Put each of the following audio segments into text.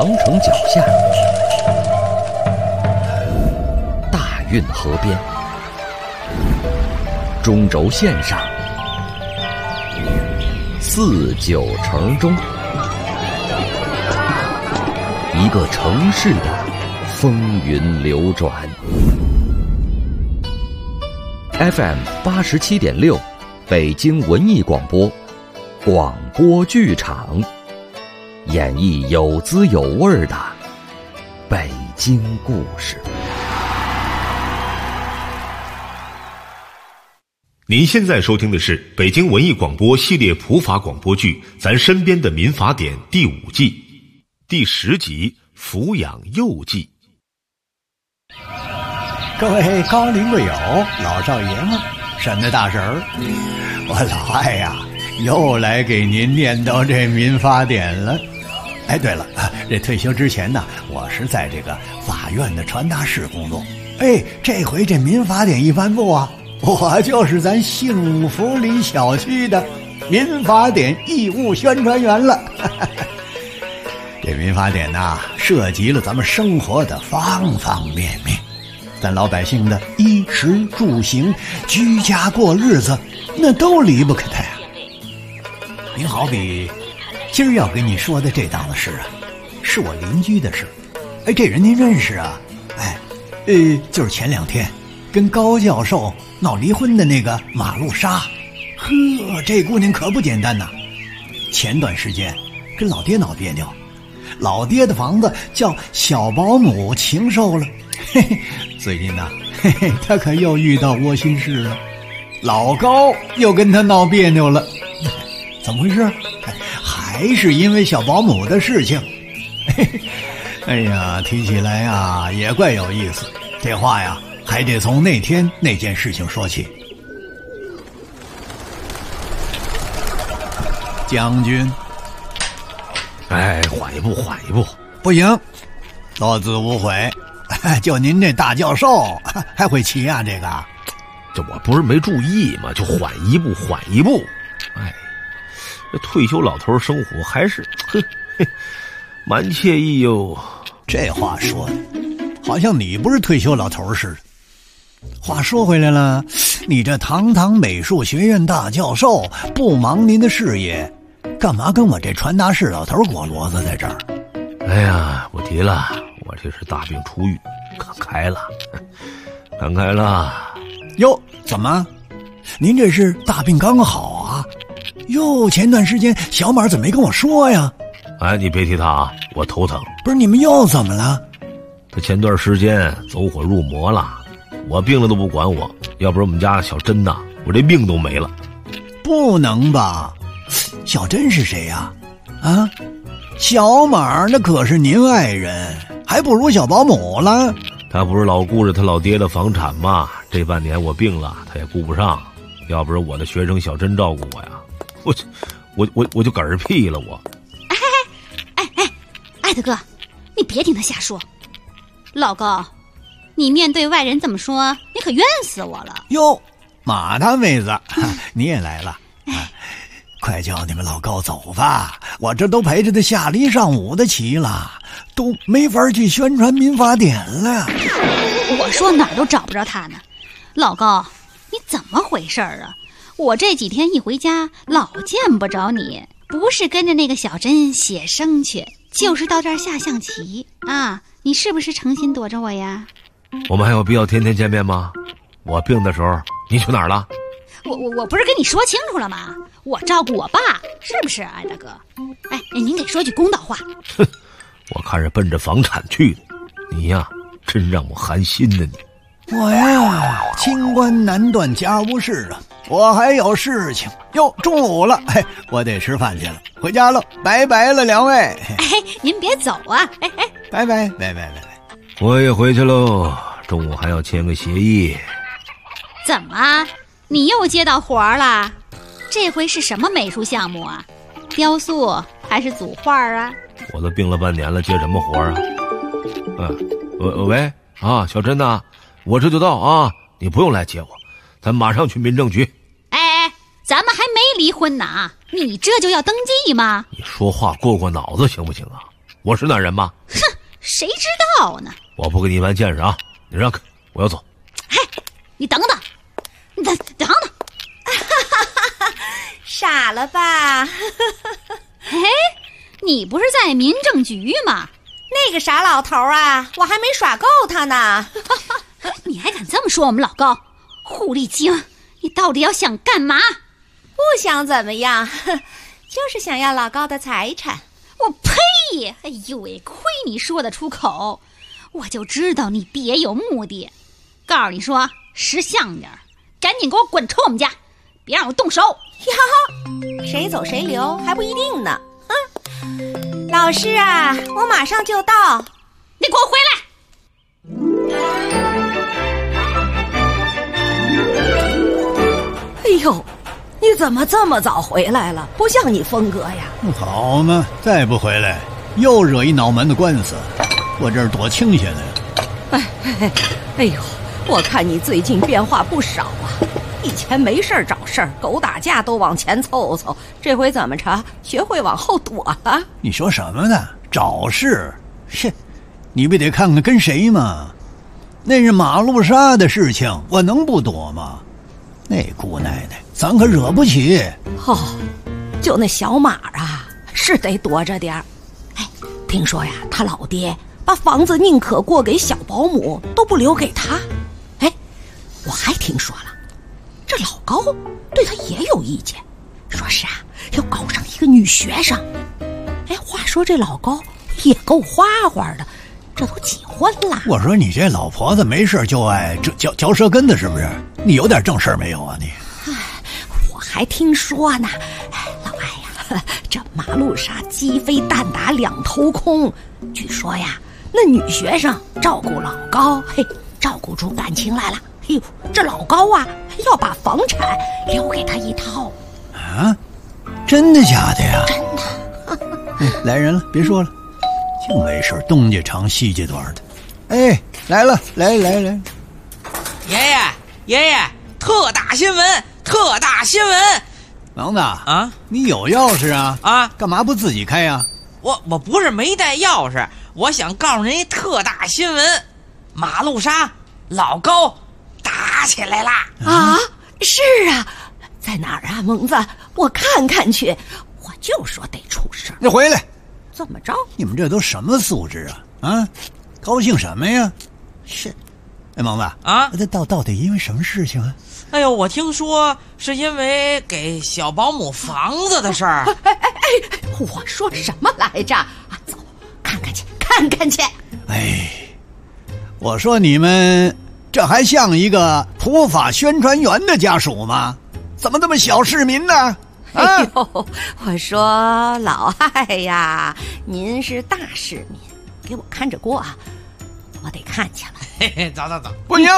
长城脚下，大运河边，中轴线上，四九城中，一个城市的风云流转。FM 87.6，北京文艺广播，广播剧场，演绎有滋有味的北京故事。 您现在收听的是北京文艺广播系列普法广播剧《咱身边的民法典》第5季第10集《抚养幼记》。 各位高龄贵友、老少爷们，什么大婶儿，我老艾呀，又来给您念叨这民法典了。哎，对了，这退休之前呢，我是在这个法院的传达室工作。哎，这回这民法典一颁布啊，我就是咱幸福里小区的民法典义务宣传员了。这民法典呐，涉及了咱们生活的方方面面，咱老百姓的衣食住行、居家过日子，那都离不开它呀。您好比今儿要跟你说的这档子事啊，是我邻居的事。哎，这人您认识啊？哎，就是前2天跟高教授闹离婚的那个马路莎。呵，这姑娘可不简单呐。前段时间跟老爹闹别扭，老爹的房子叫小保姆情受了。嘿嘿，最近呢，嘿嘿，他可又遇到窝心事了。老高又跟他闹别扭了，怎么回事？还是因为小保姆的事情。嘿嘿，哎呀，提起来呀，也怪有意思。这话呀，还得从那天那件事情说起。将军， 哎，缓一步，缓一步。 不行，落子无悔。就您这大教授还会骑啊？这个， 这我不是没注意吗？就缓一步，缓一步。哎，这退休老头生活还是蛮惬意哟。 这话说的，好像你不是退休老头似的。话说回来了，你这堂堂美术学院大教授，不忙您的事业，干嘛跟我这传达室老头裹骡子在这儿？ 哎呀，不提了，我这是大病初愈，看开了，看开了。 哟，怎么？您这是大病刚好啊？哟，前段时间小马怎么没跟我说呀？ 哎，你别提他啊，我头疼。 不是，你们又怎么了？ 他前段时间走火入魔了，我病了都不管我，要不然我们家小珍呐，我这命都没了。 不能吧？小珍是谁呀？啊？小马那可是您爱人，还不如小保姆了。 他不是老顾着他老爹的房产吗？这半年我病了，他也顾不上，要不是我的学生小珍照顾我呀，我就嗝屁了我。 哎，艾特哥，你别听他瞎说。老高，你面对外人这么说，你可冤死我了。 哟，马大妹子，你也来了。快叫你们老高走吧，我这都陪着他下离上午的棋了，都没法去宣传民法典了。 我说哪儿都找不着他呢。老高，你怎么回事啊？我这几天一回家老见不着你，不是跟着那个小珍写生去，就是到这儿下象棋啊！你是不是诚心躲着我呀？ 我们还有必要天天见面吗？我病的时候你去哪儿了？ 我不是跟你说清楚了吗？我照顾我爸，是不是艾大哥？哎，您给说句公道话。 哼，我看是奔着房产去的，你呀，真让我寒心呢你。 我呀，清官难断家务事啊，我还有事情。哟，中午了，嘿，我得吃饭去了，回家喽，拜拜了两位。 哎，您别走啊！哎， 拜拜。 我也回去喽，中午还要签个协议。 怎么？你又接到活儿了？这回是什么美术项目啊？雕塑还是组画啊？ 我都病了半年了，接什么活啊？喂啊，小珍呐，我这就到啊，你不用来接我，咱马上去民政局。 哎，咱们还没离婚呢，你这就要登记吗？ 你说话过脑子行不行啊？ 我是那人吗？ 哼，谁知道呢？ 我不跟你玩见识啊！你让开，我要走。 嘿，你等等，你等等。 傻了吧？ 哎，你不是在民政局吗？ 那个傻老头啊，我还没耍够他呢。 你还敢这么说我们老高？狐狸精，你到底要想干嘛？ 不想怎么样，就是想要老高的财产。 我呸！哎呦喂，亏你说得出口，我就知道你别有目的。告诉你说，识相点，赶紧给我滚出我们家，别让我动手。 呀，谁走谁留还不一定呢。老师啊，我马上就到。 你给我回来！ 哎呦，你怎么这么早回来了？不像你风格呀。 好嘛，再不回来又惹一脑门子官司，我这儿多清闲的呀。 哎呦，我看你最近变化不少啊。以前没事儿找事儿，狗打架都往前凑凑，这回怎么着？学会往后躲了？ 你说什么呢？找事？切，你不得看看跟谁吗？那是马路杀的事情，我能不躲吗？那姑奶奶，咱可惹不起。 哦，就那小马啊，是得躲着点儿。哎，听说呀，他老爹把房子宁可过给小保姆，都不留给他。哎，我还听说了。这老高对他也有意见，说是啊，要搞上一个女学生。哎，话说这老高也够花花的，这都几婚了。 我说你这老婆子没事就爱嚼舌根子是不是？你有点正事没有啊你？ 哎，我还听说呢，老艾呀，这马路杀鸡飞蛋打两头空。据说呀，那女学生照顾老高，嘿，照顾出感情来了。哎呦，这老高啊，要把房产留给他一套。 啊，真的假的呀？ 真的。 来人了，别说了，就没事东家长西家短的。哎，来了，来， 爷爷，特大新闻！ 王子啊， 你有钥匙啊？ 啊， 干嘛不自己开呀？ 我不是没带钥匙，我想告诉您一特大新闻：马路杀，老高打起来啦！ 啊，是啊，在哪儿啊，蒙子？我看看去。我就说得出事儿。 你回来！ 怎么着？ 你们这都什么素质啊？啊，高兴什么呀？是，哎，蒙子啊， 这到底因为什么事情啊？ 哎呦，我听说是因为给小保姆房子的事儿。 哎，我说什么来着？啊，走，看看去。 哎，我说你们这还像一个普法宣传员的家属吗？怎么这么小市民呢？啊、 哎呦，我说老艾呀，您是大市民，给我看着过啊，我得看去了。 嘿嘿，走， 不行，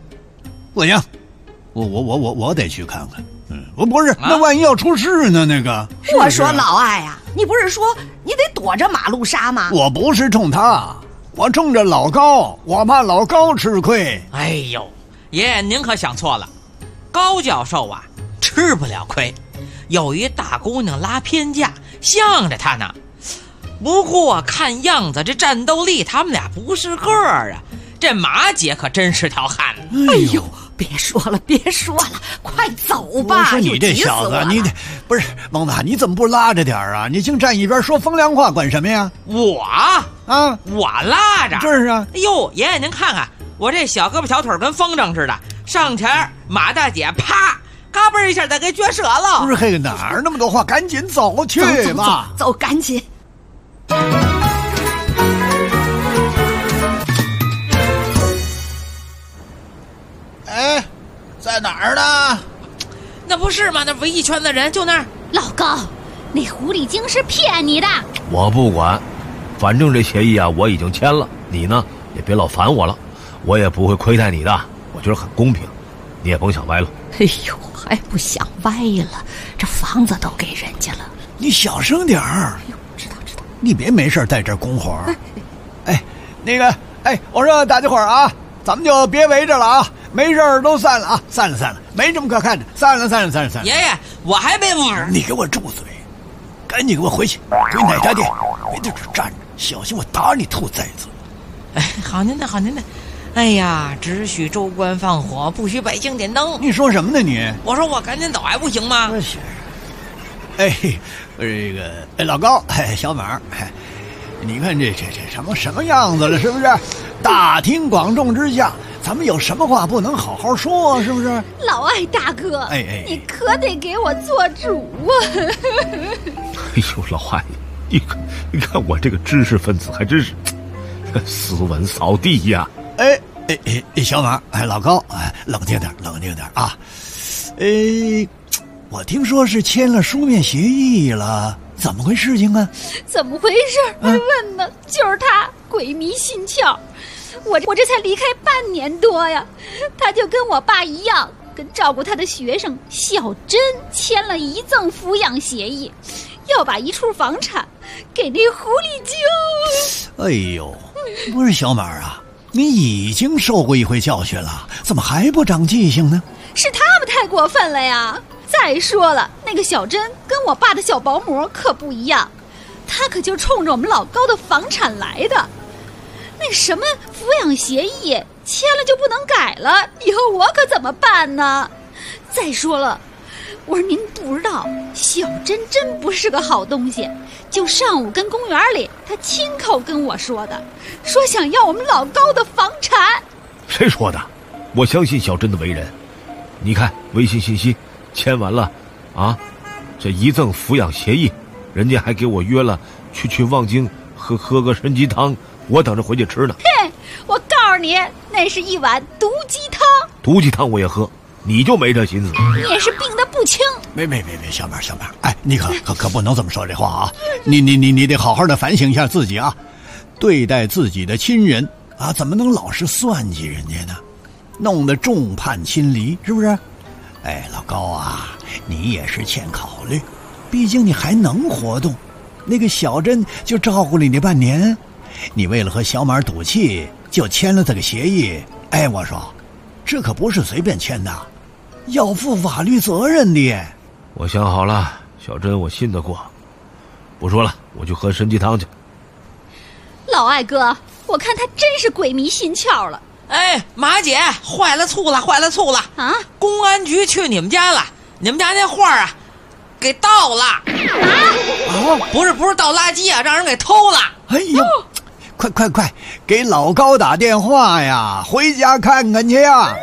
我得去看看。我不是，那万一要出事呢？那个， 我说老艾呀，你不是说你得躲着马路杀吗？ 我不是冲他，我冲着老高，我怕老高吃亏。 哎呦，爷爷您可想错了，高教授啊吃不了亏，有一大姑娘拉偏架，向着他呢。不过看样子这战斗力他们俩不是个儿啊，这马姐可真是条汉子。 哎呦，别说了，快走吧！ 我说你这小子，你不是蒙子，你怎么不拉着点啊？你净站一边说风凉话，管什么呀？ 我拉着， 这是啊。 哎呦，爷爷您看看，我这小胳膊小腿跟风筝似的，上前马大姐啪，嘎嘣一下再给撅折了。 不是，嘿，哪儿那么多话？赶紧走去吧， 走，赶紧。 哎，在哪儿呢？ 那不是吗？那围一圈的人就那儿。 老高，那狐狸精是骗你的。 我不管，反正这协议啊我已经签了，你呢也别老烦我了，我也不会亏待你的，我觉得很公平，你也甭想歪了。 哎呦，还不想歪了，这房子都给人家了。 你小声点儿。 哎呦，知道。 你别没事在这儿拱火。哎，那个，我说大家伙儿啊，咱们就别围着了啊，没事都散了啊，散了，没什么可看的，散了。 爷爷，我还没你给我住嘴，赶紧给我回去，回奶茶店，别在这站着。 小心我打你兔崽子！ 哎，好您的，好您的。哎呀，只许州官放火，不许百姓点灯。 你说什么呢你？ 我说我赶紧走还不行吗？ 老高，小马，你看这什么样子了，是不是？大庭广众之下，咱们有什么话不能好好说，是不是？ 老艾大哥，你可得给我做主啊！ 哎呦，老艾，你看我这个知识分子还真是斯文扫地呀！ 小马，老高，冷静点啊！我听说是签了书面协议了，怎么回事情啊？ 怎么回事？还问呢？就是他鬼迷心窍，我这才离开半年多呀，他就跟我爸一样，跟照顾他的学生小珍签了遗赠抚养协议，要把一处房产给那狐狸精。 哎呦，不是小马啊，你已经受过一回教训了，怎么还不长记性呢？ 是他们太过分了呀！再说了，那个小珍跟我爸的小保姆可不一样，他可就冲着我们老高的房产来的。那什么抚养协议签了就不能改了，以后我可怎么办呢？再说了，我说您不知道，小珍真不是个好东西，就上午跟公园里他亲口跟我说的，说想要我们老高的房产。 谁说的？我相信小珍的为人。你看微信信息签完了啊，这遗赠抚养协议，人家还给我约了去望京喝个参鸡汤，我等着回去吃呢。 嘿，我告诉你，那是一碗毒鸡汤。 毒鸡汤我也喝，你就没这心思。 你也是病得不轻。 没，小马，你可不能这么说这话啊！你得好好的反省一下自己啊！对待自己的亲人啊，怎么能老是算计人家呢？弄得众叛亲离，是不是？老高啊，你也是欠考虑，毕竟你还能活动，那个小珍就照顾了你半年，你为了和小马赌气就签了这个协议。我说这可不是随便签的，要负法律责任的。 我想好了，小珍我信得过，不说了，我去喝参鸡汤去。 老艾哥，我看他真是鬼迷心窍了。 马姐，坏了醋了啊！ 公安局去你们家了，你们家那画啊给盗了啊！不是倒垃圾啊，让人给偷了。 哎呦，快给老高打电话呀，回家看看去呀。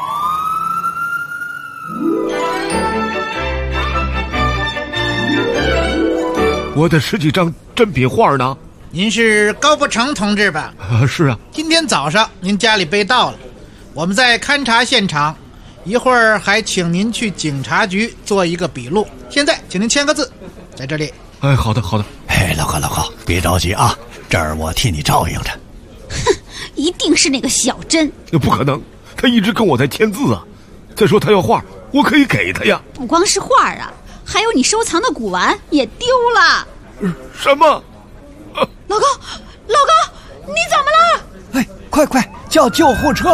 我的10几张真品画呢？ 您是高不成同志吧？ 是啊。 今天早上您家里被盗了，我们在勘察现场，一会儿还请您去警察局做一个笔录。现在请您签个字，在这里。 好的。 老高，别着急啊，这儿我替你照应着。 哼，一定是那个小珍。 不可能，他一直跟我在签字啊。再说他要画，我可以给他呀。 不光是画啊，还有你收藏的古玩也丢了。 什么？ 老高，你怎么了？ 快叫救护车！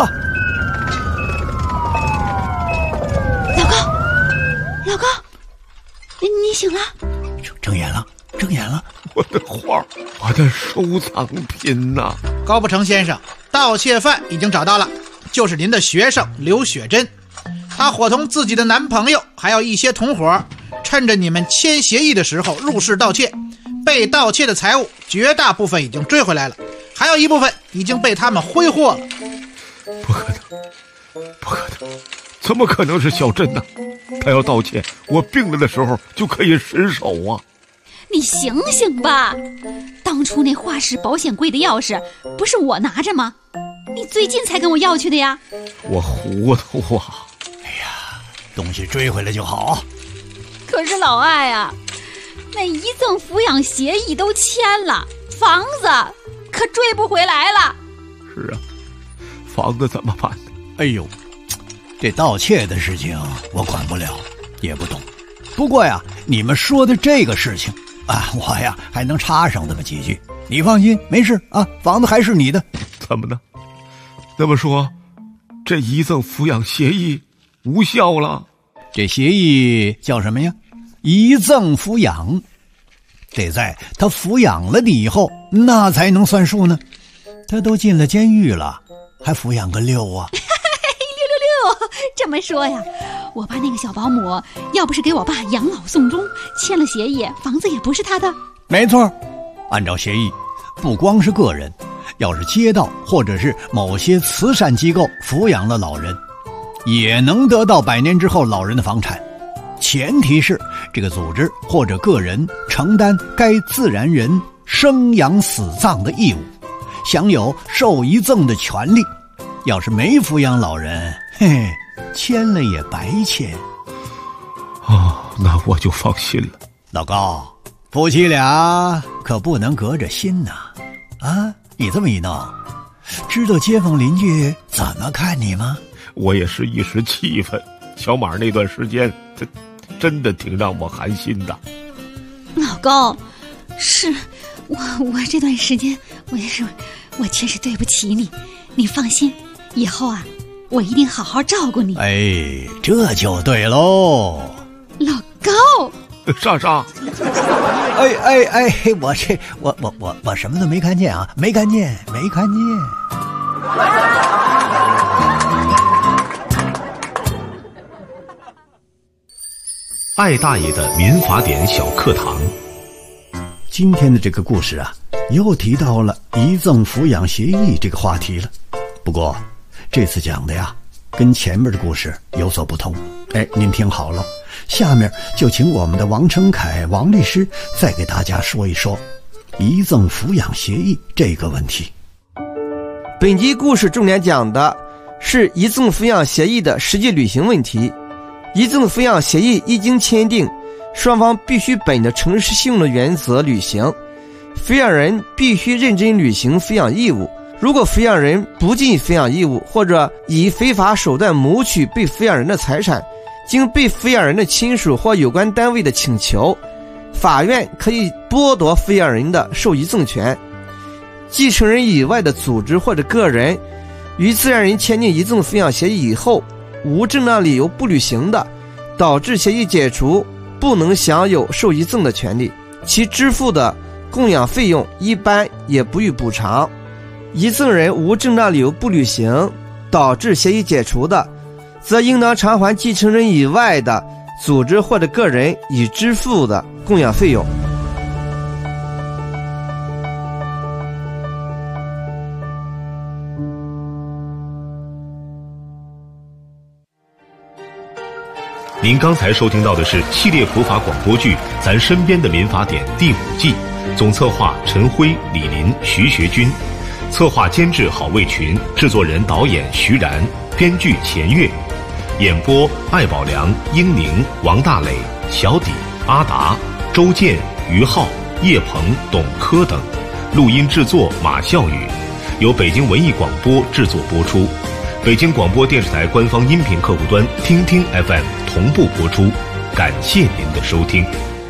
老高，你醒了？ 睁眼了！ 我的画，我的收藏品呐！ 高不成先生，盗窃犯已经找到了，就是您的学生刘雪珍，她伙同自己的男朋友还有一些同伙，趁着你们签协议的时候入室盗窃。被盗窃的财物绝大部分已经追回来了，还有一部分已经被他们挥霍了。 不可能，怎么可能是小珍呢？他要盗窃，我病了的时候就可以失手啊！ 你醒醒吧，当初那画室保险柜的钥匙不是我拿着吗？你最近才跟我要去的呀。 我糊涂啊！ 东西追回来就好。 可是老艾啊，那遗赠抚养协议都签了，房子可追不回来了。 是啊，房子怎么办呢？ 哎呦，这盗窃的事情我管不了，也不懂。不过呀，你们说的这个事情啊，我呀还能插上这么几句。你放心，没事啊，房子还是你的。 怎么呢？那么说，这遗赠抚养协议无效了？ 这协议叫什么呀？遗赠抚养。 得在他抚养了你以后，那才能算数呢。他都进了监狱了，还抚养个6啊？ 666，这么说呀，我爸那个小保姆要不是给我爸养老送终，签了协议，房子也不是他的。 没错，按照协议，不光是个人，要是街道或者是某些慈善机构抚养了老人，也能得到100年之后老人的房产，前提是这个组织或者个人承担该自然人生养死葬的义务，享有受遗赠的权利。要是没抚养老人，嘿，签了也白签。 哦，那我就放心了。 老高，夫妻俩可不能隔着心呐！啊，你这么一弄，知道街坊邻居怎么看你吗？ 我也是一时气愤，小马那段时间，他真的挺让我寒心的。 老高，是我这段时间，我确实对不起你，你放心，以后啊，我一定好好照顾你。 哎，这就对喽。 老高， 莎莎， 哎，我什么都没看见啊，没看见。 艾大爷的民法典小课堂。 今天的这个故事啊，又提到了遗赠抚养协议这个话题了。不过这次讲的呀，跟前面的故事有所不同。哎，您听好了，下面就请我们的王成凯王律师再给大家说一说遗赠抚养协议这个问题。 本集故事重点讲的是遗赠抚养协议的实际履行问题。遗赠抚养协议一经签订，双方必须本着诚实信用的原则履行，抚养人必须认真履行抚养义务。如果抚养人不尽抚养义务，或者以非法手段谋取被抚养人的财产，经被抚养人的亲属或有关单位的请求，法院可以剥夺抚养人的受遗赠权。继承人以外的组织或者个人与自然人签订遗赠抚养协议以后，无正当理由不履行的，导致协议解除，不能享有受遗赠的权利，其支付的供养费用一般也不予补偿。遗赠人无正当理由不履行，导致协议解除的，则应当偿还继承人以外的组织或者个人已支付的供养费用。 您刚才收听到的是系列普法广播剧《咱身边的民法典》第5季，总策划陈辉、李林、徐学军，策划监制郝卫群，制作人导演徐然，编剧钱月，演播艾宝良、英宁、王大磊、小底、阿达、周健、于浩、叶鹏、董科等，录音制作马笑宇，由北京文艺广播制作播出。北京广播电视台官方音频客户端听听 FM 同步播出，感谢您的收听。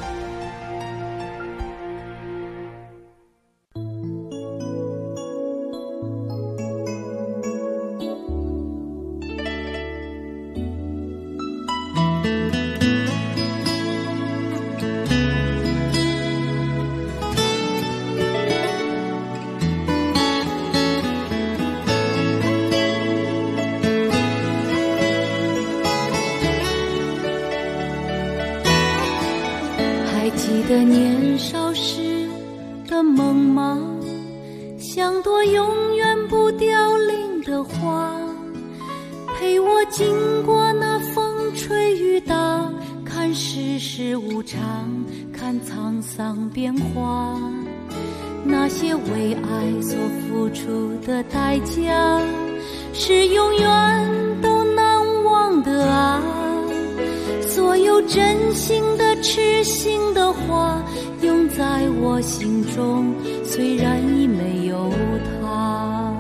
记得年少时的梦吗？像朵永远不凋零的花，陪我经过那风吹雨打，看世事无常，看沧桑变化。那些为爱所付出的代价，是永远都难忘的啊。所有真心的痴心的话永在我心中，虽然已没有他。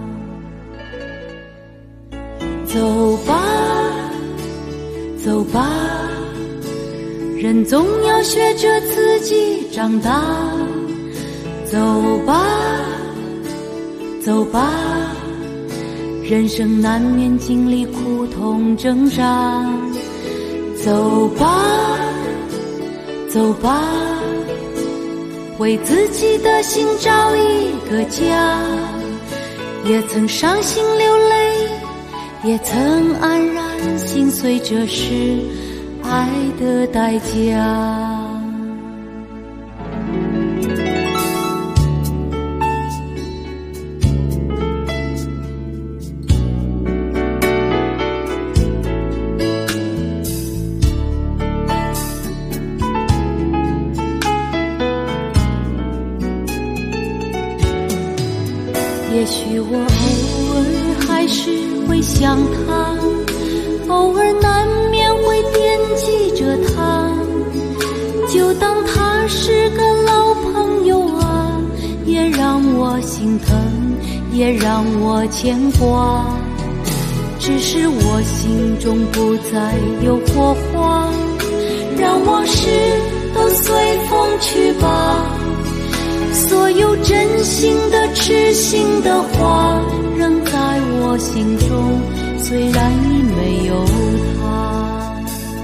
走吧走吧，人总要学着自己长大。走吧走吧，人生难免经历苦痛挣扎。走吧走吧， 为自己的心找一个家，也曾伤心流泪，也曾黯然心碎，这是爱的代价。也许我偶尔还是会想他，偶尔难免会惦记着他，就当他是个老朋友啊，也让我心疼，也让我牵挂。只是我心中不再有火花，让往事都随风去吧。所有真心的痴心的话仍在我心中，虽然已没有他。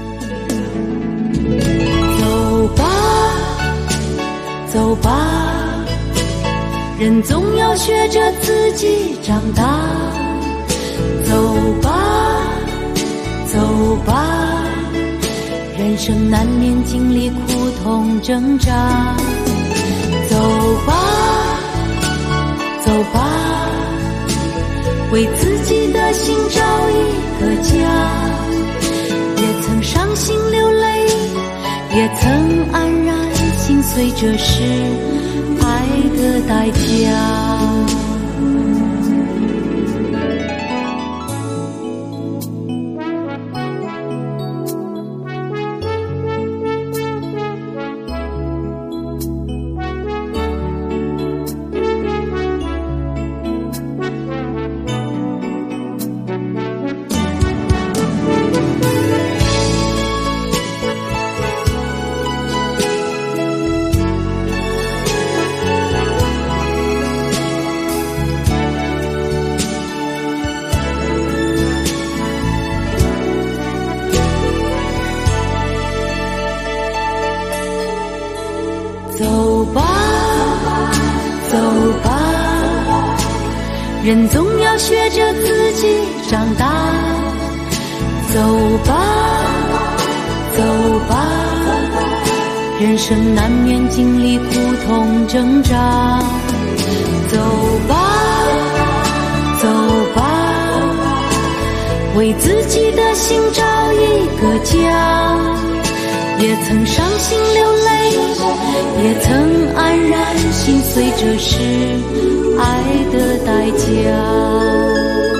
走吧走吧，人总要学着自己长大。走吧走吧，人生难免经历苦痛挣扎。走吧走吧，为自己的心找一个家，也曾伤心流泪，也曾黯然心碎，这是爱的代价。走吧走吧，人总要学着自己长大。走吧走吧，人生难免经历苦痛挣扎。走吧走吧，为自己的心找一个家，也曾伤心流泪，也曾黯然心碎，这是爱的代价。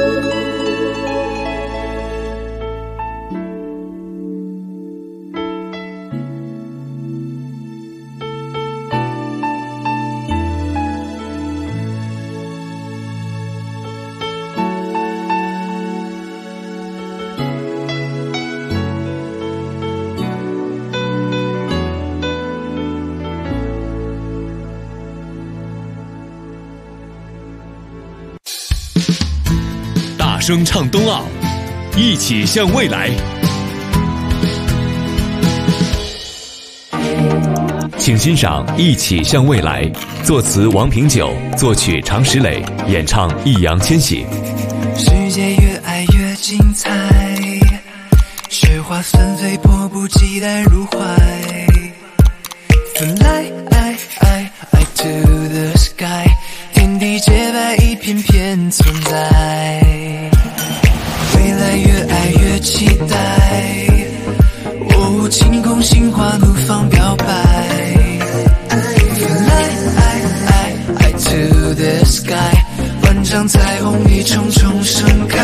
大声唱冬奥，一起向未来。请欣赏《一起向未来》，作词王平久，作曲常石磊，演唱易烊千玺。 世界越爱越精彩，雪花纷飞，迫不及待入怀。Fly to the sky， 天地洁白，一片片存在。未来越爱越期待，哦，晴空心花怒放表白。Fly to the sky， 万丈彩虹一重重盛开。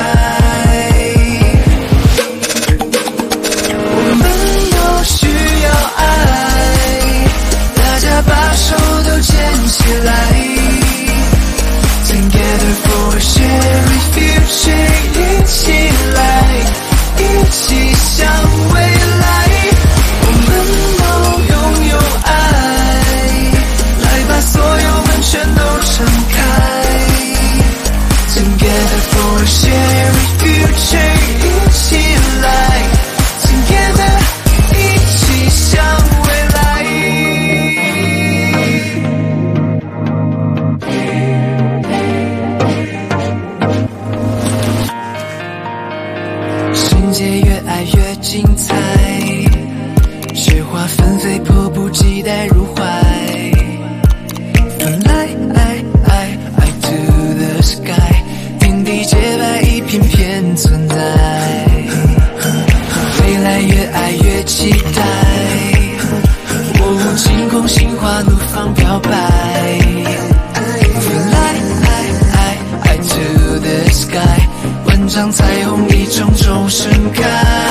我们都需要爱，大家把手都牵起来。Together for a shared future， 一起来，一起向未来。我们都拥有爱，来把所有门全都敞开。Together for a shared future， 一起来 ，Together， 一起向未来。 精彩，雪花纷飞，迫不及待入怀。I to the sky， 天地洁白，一片片存在。未来越爱越期待，我无惊恐，心花怒放飘摆。I to the sky， 万丈彩虹一种种盛开。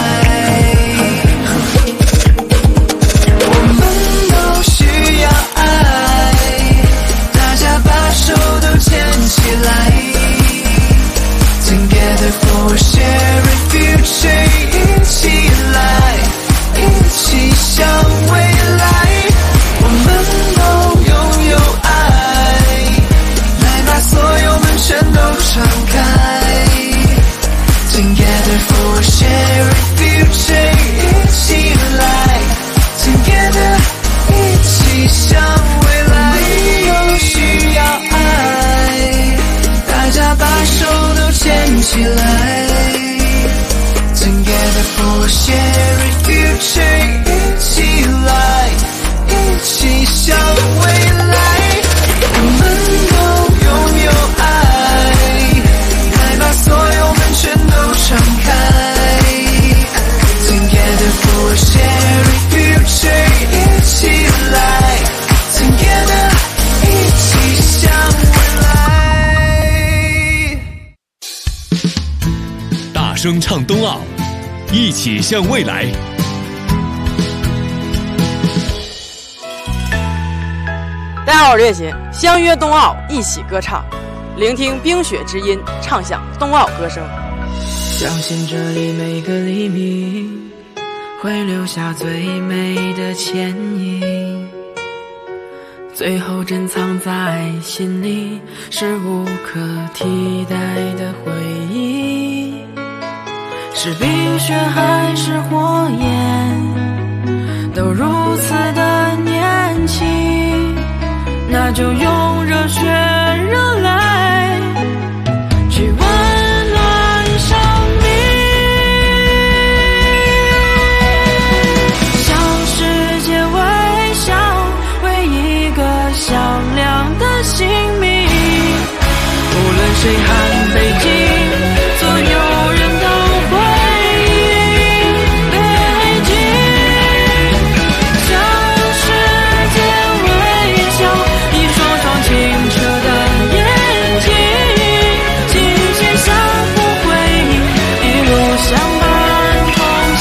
我们都需要爱，大家把手都牵起来。Together for a shared future， 一起来，一起向未来。我们都拥有爱，来把所有门全都敞开。Together for a shared future， 一起来 Together， 一起向未来。都需要爱，大家把手都牵起来。Together for a shared future， 一起来，一起向未来。我们都拥有爱，来把所有门全都敞开。Together for a shared future， 一起来 Together， 一起向未来。 大声唱冬奥，一起向未来。 大家好，我是叶琴，相约冬奥，一起歌唱，聆听冰雪之音，唱响冬奥歌声。 相信这里每个黎明会留下最美的倩影，最后珍藏在心里，是无可替代的回忆。是冰雪还是火焰，都如此的年轻，那就用热血热来去温暖生命，向世界微笑，为一个响亮的姓名。无论谁喊北京，所有人都会北京，向世界微笑，一双双清澈的眼睛，紧牵相互回忆，一路相伴同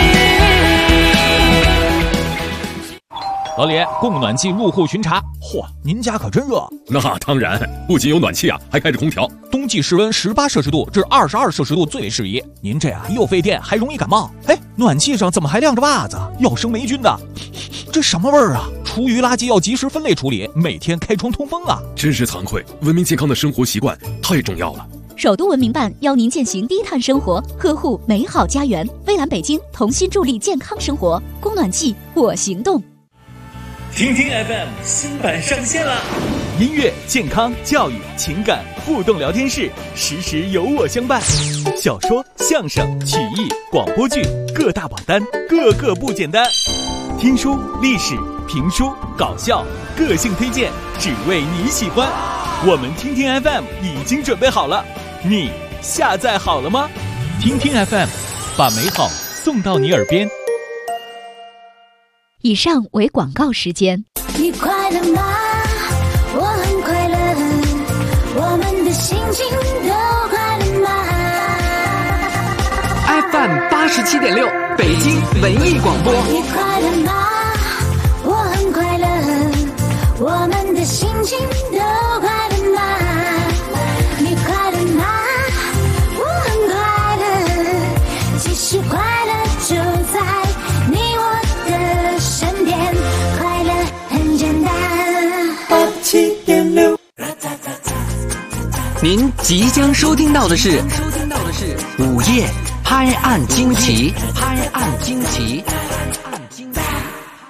行。 老李，供暖季入户巡查。嚯，您家可真热。 那当然，不仅有暖气啊，还开着空调。 冬季室温18摄氏度至22摄氏度最为适宜。您这又费电，还容易感冒。哎，暖气上怎么还晾着袜子？要生霉菌的。这什么味儿啊？厨余垃圾要及时分类处理，每天开窗通风啊。 真是惭愧，文明健康的生活习惯太重要了。 首都文明办邀您践行低碳生活，呵护美好家园。蔚蓝北京同心助力健康生活，供暖季我行动。 听听 FM 新版上线啦！ 音乐、健康、教育、情感互动聊天室，时时有我相伴。小说、相声、曲艺、广播剧各大榜单，个个不简单。听书、历史、评书、搞笑、个性推荐，只为你喜欢。我们听听 FM 已经准备好了，你下载好了吗？听听 FM， 把美好送到你耳边。 以上为广告时间。 你快乐吗？我很快乐，我们的心情都快乐吗 ？FM 87.6，北京文艺广播。 你快乐吗？我很快乐，我们的心情都快乐吗？你快乐吗？我很快乐，其实快乐就在你我的身边，快乐很简单。87.6， 您即将收听到的是午夜拍案惊奇。